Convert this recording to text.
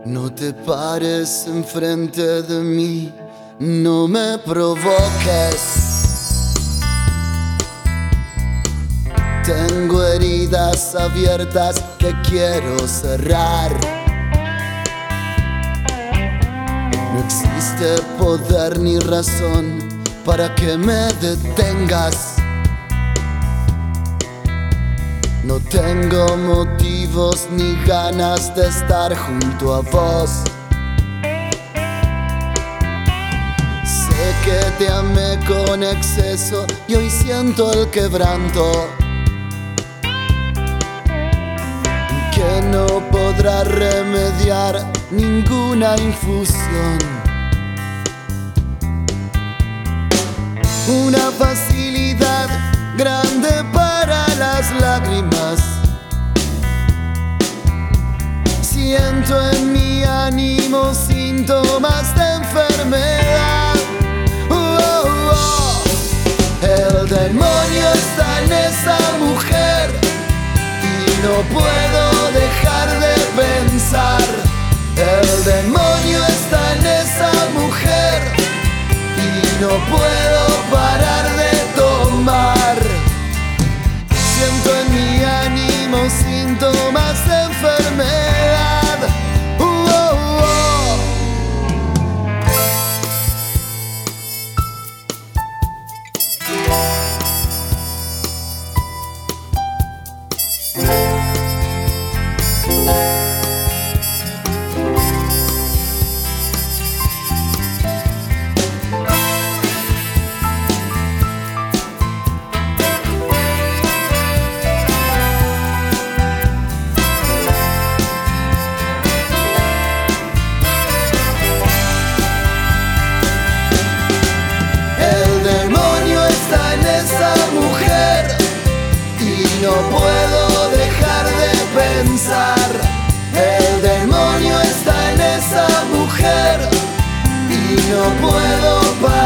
No te pares enfrente de mí, no me provoques. Tengo heridas abiertas que quiero cerrar. No existe poder ni razón para que me detengas. No tengo motivos ni ganas de estar junto a vos. Sé que te amé con exceso y hoy siento el quebranto que no podrá remediar ninguna infusión. Una facilidad grande para las lágrimas. Siento en mi ánimo síntomas de enfermedad. El demonio está en esa mujer y no puedo dejar de pensar. El demonio está en esa mujer y no puedo parar de tomar. Siento en mi ánimo síntomas de enfermedad. No puedo dejar de pensar. El demonio está en esa mujer y no puedo parar.